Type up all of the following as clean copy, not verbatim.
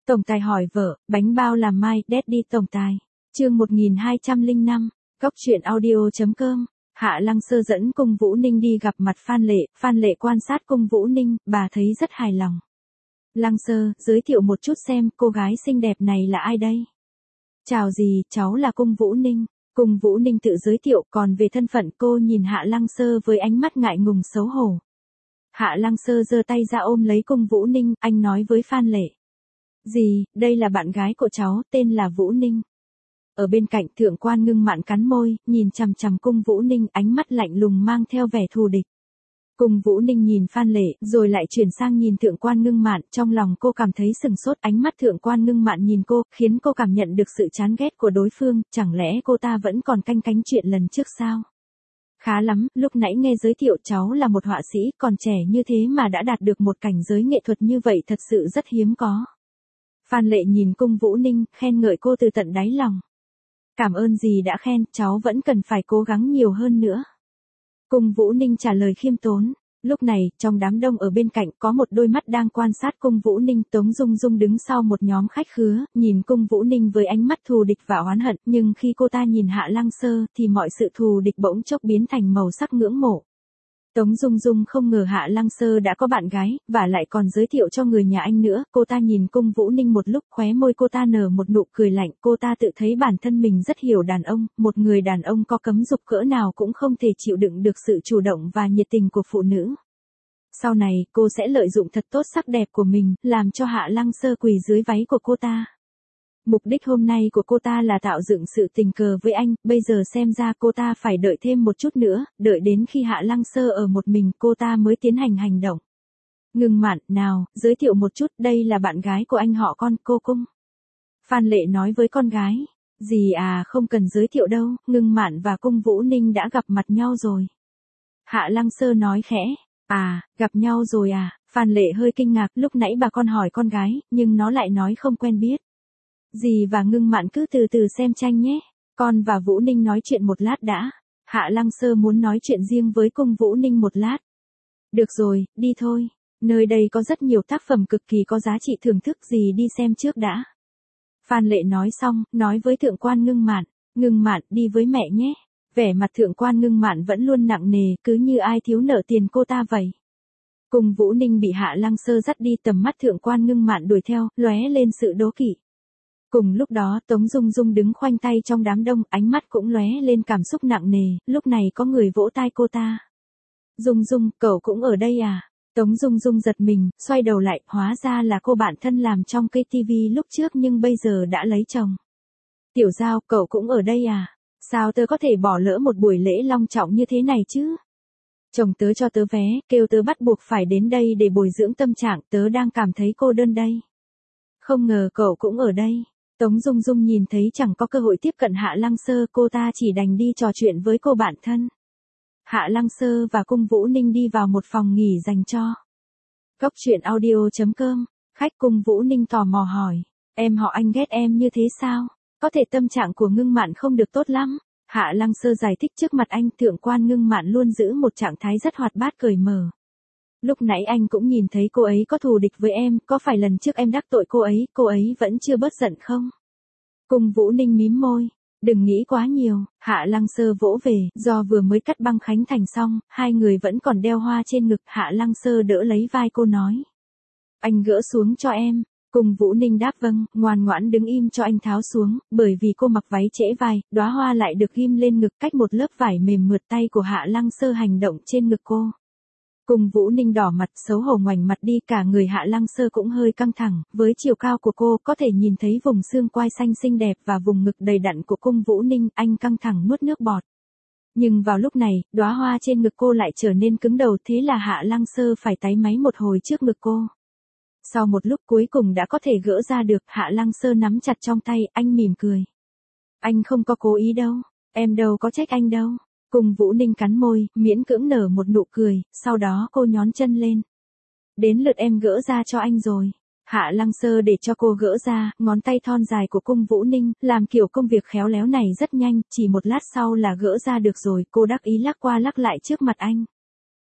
Tổng tài hỏi vợ, bánh bao làm mai, Daddy tổng tài. Chương 1205, Cóc truyện audio.com. Hạ Lăng Sơ dẫn Cung Vũ Ninh đi gặp mặt Phan Lệ quan sát Cung Vũ Ninh, bà thấy rất hài lòng. Lăng Sơ, giới thiệu một chút xem, cô gái xinh đẹp này là ai đây? Chào dì, cháu là Cung Vũ Ninh. Cung Vũ Ninh tự giới thiệu, còn về thân phận cô nhìn Hạ Lăng Sơ với ánh mắt ngại ngùng xấu hổ. Hạ Lăng Sơ giơ tay ra ôm lấy Cung Vũ Ninh, anh nói với Phan Lệ. Dì, đây là bạn gái của cháu, tên là Vũ Ninh. Ở bên cạnh Thượng Quan Ngưng Mạn cắn môi, nhìn chằm chằm Cung Vũ Ninh, ánh mắt lạnh lùng mang theo vẻ thù địch. Cung Vũ Ninh nhìn Phan Lệ, rồi lại chuyển sang nhìn Thượng Quan Ngưng Mạn, trong lòng cô cảm thấy sừng sốt, ánh mắt Thượng Quan Ngưng Mạn nhìn cô, khiến cô cảm nhận được sự chán ghét của đối phương, chẳng lẽ cô ta vẫn còn canh cánh chuyện lần trước sao? Khá lắm, lúc nãy nghe giới thiệu cháu là một họa sĩ, còn trẻ như thế mà đã đạt được một cảnh giới nghệ thuật như vậy thật sự rất hiếm có. Phan Lệ nhìn Cung Vũ Ninh, khen ngợi cô từ tận đáy lòng. Cảm ơn dì đã khen, cháu vẫn cần phải cố gắng nhiều hơn nữa. Cung Vũ Ninh trả lời khiêm tốn. Lúc này, trong đám đông ở bên cạnh có một đôi mắt đang quan sát Cung Vũ Ninh. Tống Dung Dung đứng sau một nhóm khách khứa, nhìn Cung Vũ Ninh với ánh mắt thù địch và oán hận, nhưng khi cô ta nhìn Hạ Lăng Sơ thì mọi sự thù địch bỗng chốc biến thành màu sắc ngưỡng mộ. Tống Dung Dung không ngờ Hạ Lăng Sơ đã có bạn gái, và lại còn giới thiệu cho người nhà anh nữa. Cô ta nhìn Cung Vũ Ninh một lúc, khóe môi cô ta nở một nụ cười lạnh. Cô ta tự thấy bản thân mình rất hiểu đàn ông, một người đàn ông có cấm dục cỡ nào cũng không thể chịu đựng được sự chủ động và nhiệt tình của phụ nữ. Sau này, cô sẽ lợi dụng thật tốt sắc đẹp của mình, làm cho Hạ Lăng Sơ quỳ dưới váy của cô ta. Mục đích hôm nay của cô ta là tạo dựng sự tình cờ với anh, bây giờ xem ra cô ta phải đợi thêm một chút nữa, đợi đến khi Hạ Lăng Sơ ở một mình cô ta mới tiến hành hành động. Ngưng Mạn, nào, giới thiệu một chút, đây là bạn gái của anh họ con, cô Cung. Phan Lệ nói với con gái. Dì à, không cần giới thiệu đâu, Ngưng Mạn và Cung Vũ Ninh đã gặp mặt nhau rồi. Hạ Lăng Sơ nói khẽ. À, gặp nhau rồi à? Phan Lệ hơi kinh ngạc, lúc nãy bà con hỏi con gái, nhưng nó lại nói không quen biết. Dì và Ngưng Mạn cứ từ từ xem tranh nhé. Con và Vũ Ninh nói chuyện một lát đã. Hạ Lăng Sơ muốn nói chuyện riêng với Cung Vũ Ninh một lát. Được rồi, đi thôi. Nơi đây có rất nhiều tác phẩm cực kỳ có giá trị thưởng thức, dì đi xem trước đã. Phan Lệ nói xong, nói với Thượng Quan Ngưng Mạn. Ngưng Mạn, đi với mẹ nhé. Vẻ mặt Thượng Quan Ngưng Mạn vẫn luôn nặng nề, cứ như ai thiếu nợ tiền cô ta vậy. Cung Vũ Ninh bị Hạ Lăng Sơ dắt đi, tầm mắt Thượng Quan Ngưng Mạn đuổi theo, lóe lên sự đố kỵ. Cùng lúc đó, Tống Dung Dung đứng khoanh tay trong đám đông, ánh mắt cũng lóe lên cảm xúc nặng nề, lúc này có người vỗ tai cô ta. Dung Dung, cậu cũng ở đây à? Tống Dung Dung giật mình, xoay đầu lại, hóa ra là cô bạn thân làm trong cây tivi lúc trước nhưng bây giờ đã lấy chồng. Tiểu Giao, cậu cũng ở đây à? Sao tớ có thể bỏ lỡ một buổi lễ long trọng như thế này chứ? Chồng tớ cho tớ vé, kêu tớ bắt buộc phải đến đây để bồi dưỡng tâm trạng, tớ đang cảm thấy cô đơn đây. Không ngờ cậu cũng ở đây. Tống Dung Dung nhìn thấy chẳng có cơ hội tiếp cận Hạ Lăng Sơ, cô ta chỉ đành đi trò chuyện với cô bạn thân. Hạ Lăng Sơ và Cung Vũ Ninh đi vào một phòng nghỉ dành cho Cóc truyện audio.com. Khách Cung Vũ Ninh tò mò hỏi, em họ anh ghét em như thế sao? Có thể tâm trạng của Ngưng Mạn không được tốt lắm. Hạ Lăng Sơ giải thích trước mặt anh. Thượng Quan Ngưng Mạn luôn giữ một trạng thái rất hoạt bát cởi mở. Lúc nãy anh cũng nhìn thấy cô ấy có thù địch với em, có phải lần trước em đắc tội cô ấy vẫn chưa bớt giận không? Cung Vũ Ninh mím môi. Đừng nghĩ quá nhiều. Hạ Lăng Sơ vỗ về, do vừa mới cắt băng khánh thành xong, hai người vẫn còn đeo hoa trên ngực. Hạ Lăng Sơ đỡ lấy vai cô nói. Anh gỡ xuống cho em. Cung Vũ Ninh đáp vâng, ngoan ngoãn đứng im cho anh tháo xuống, bởi vì cô mặc váy trễ vai, đóa hoa lại được ghim lên ngực cách một lớp vải mềm mượt, tay của Hạ Lăng Sơ hành động trên ngực cô. Cung Vũ Ninh đỏ mặt, xấu hổ ngoảnh mặt đi, cả người Hạ Lăng Sơ cũng hơi căng thẳng, với chiều cao của cô có thể nhìn thấy vùng xương quai xanh xinh đẹp và vùng ngực đầy đặn của Cung Vũ Ninh, anh căng thẳng nuốt nước bọt. Nhưng vào lúc này, đóa hoa trên ngực cô lại trở nên cứng đầu, thế là Hạ Lăng Sơ phải táy máy một hồi trước ngực cô. Sau một lúc cuối cùng đã có thể gỡ ra được, Hạ Lăng Sơ nắm chặt trong tay, anh mỉm cười. Anh không có cố ý đâu, em đâu có trách anh đâu. Cung Vũ Ninh cắn môi, miễn cưỡng nở một nụ cười, sau đó cô nhón chân lên. Đến lượt em gỡ ra cho anh rồi. Hạ Lăng Sơ để cho cô gỡ ra, ngón tay thon dài của Cung Vũ Ninh, làm kiểu công việc khéo léo này rất nhanh, chỉ một lát sau là gỡ ra được rồi, cô đắc ý lắc qua lắc lại trước mặt anh.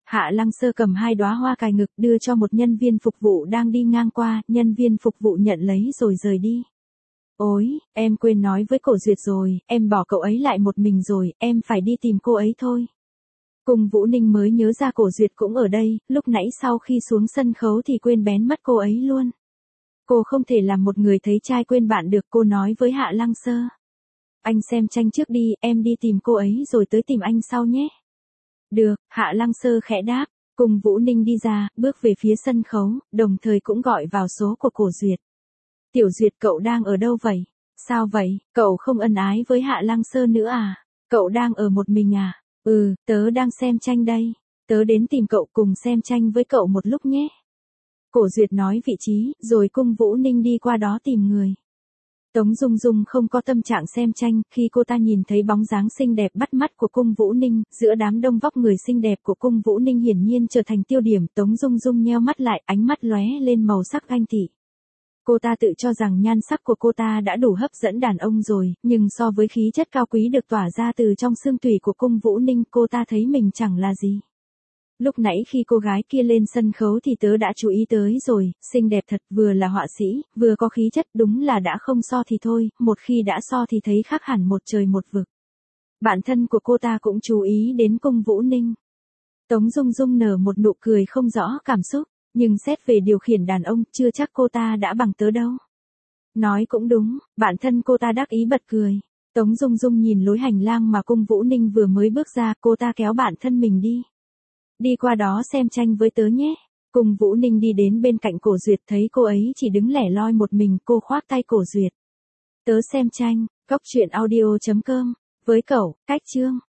Hạ Lăng Sơ cầm 2 đóa hoa cài ngực đưa cho một nhân viên phục vụ đang đi ngang qua, nhân viên phục vụ nhận lấy rồi rời đi. Ôi, em quên nói với Cổ Duyệt rồi, em bỏ cậu ấy lại một mình rồi, em phải đi tìm cô ấy thôi. Cung Vũ Ninh mới nhớ ra Cổ Duyệt cũng ở đây, lúc nãy sau khi xuống sân khấu thì quên bén mất cô ấy luôn. Cô không thể làm một người thấy trai quên bạn được, cô nói với Hạ Lăng Sơ. Anh xem tranh trước đi, em đi tìm cô ấy rồi tới tìm anh sau nhé. Được, Hạ Lăng Sơ khẽ đáp. Cung Vũ Ninh đi ra, bước về phía sân khấu, đồng thời cũng gọi vào số của Cổ Duyệt. Tiểu Duyệt, cậu đang ở đâu vậy? Sao vậy, cậu không ân ái với Hạ Lăng Sơ nữa à? Cậu đang ở một mình à? Ừ, tớ đang xem tranh đây. Tớ đến tìm cậu cùng xem tranh với cậu một lúc nhé. Cổ Duyệt nói vị trí, rồi Cung Vũ Ninh đi qua đó tìm người. Tống Dung Dung không có tâm trạng xem tranh, khi cô ta nhìn thấy bóng dáng xinh đẹp bắt mắt của Cung Vũ Ninh, giữa đám đông vóc người xinh đẹp của Cung Vũ Ninh hiển nhiên trở thành tiêu điểm, Tống Dung Dung nheo mắt lại, ánh mắt lóe lên màu sắc ganh tị. Cô ta tự cho rằng nhan sắc của cô ta đã đủ hấp dẫn đàn ông rồi, nhưng so với khí chất cao quý được tỏa ra từ trong xương tủy của Cung Vũ Ninh, cô ta thấy mình chẳng là gì. Lúc nãy khi cô gái kia lên sân khấu thì tớ đã chú ý tới rồi, xinh đẹp thật, vừa là họa sĩ, vừa có khí chất, đúng là đã không so thì thôi, một khi đã so thì thấy khác hẳn một trời một vực. Bạn thân của cô ta cũng chú ý đến Cung Vũ Ninh. Tống Dung Dung nở một nụ cười không rõ cảm xúc, nhưng xét về điều khiển đàn ông, chưa chắc cô ta đã bằng tớ đâu. Nói cũng đúng, bạn thân cô ta đắc ý bật cười. Tống Dung Dung nhìn lối hành lang mà Cung Vũ Ninh vừa mới bước ra, cô ta kéo bạn thân mình đi. Đi qua đó xem tranh với tớ nhé. Cung Vũ Ninh đi đến bên cạnh Cổ Duyệt, thấy cô ấy chỉ đứng lẻ loi một mình, cô khoác tay Cổ Duyệt. Tớ xem tranh, góc truyện audio.com, với cậu, cách chương.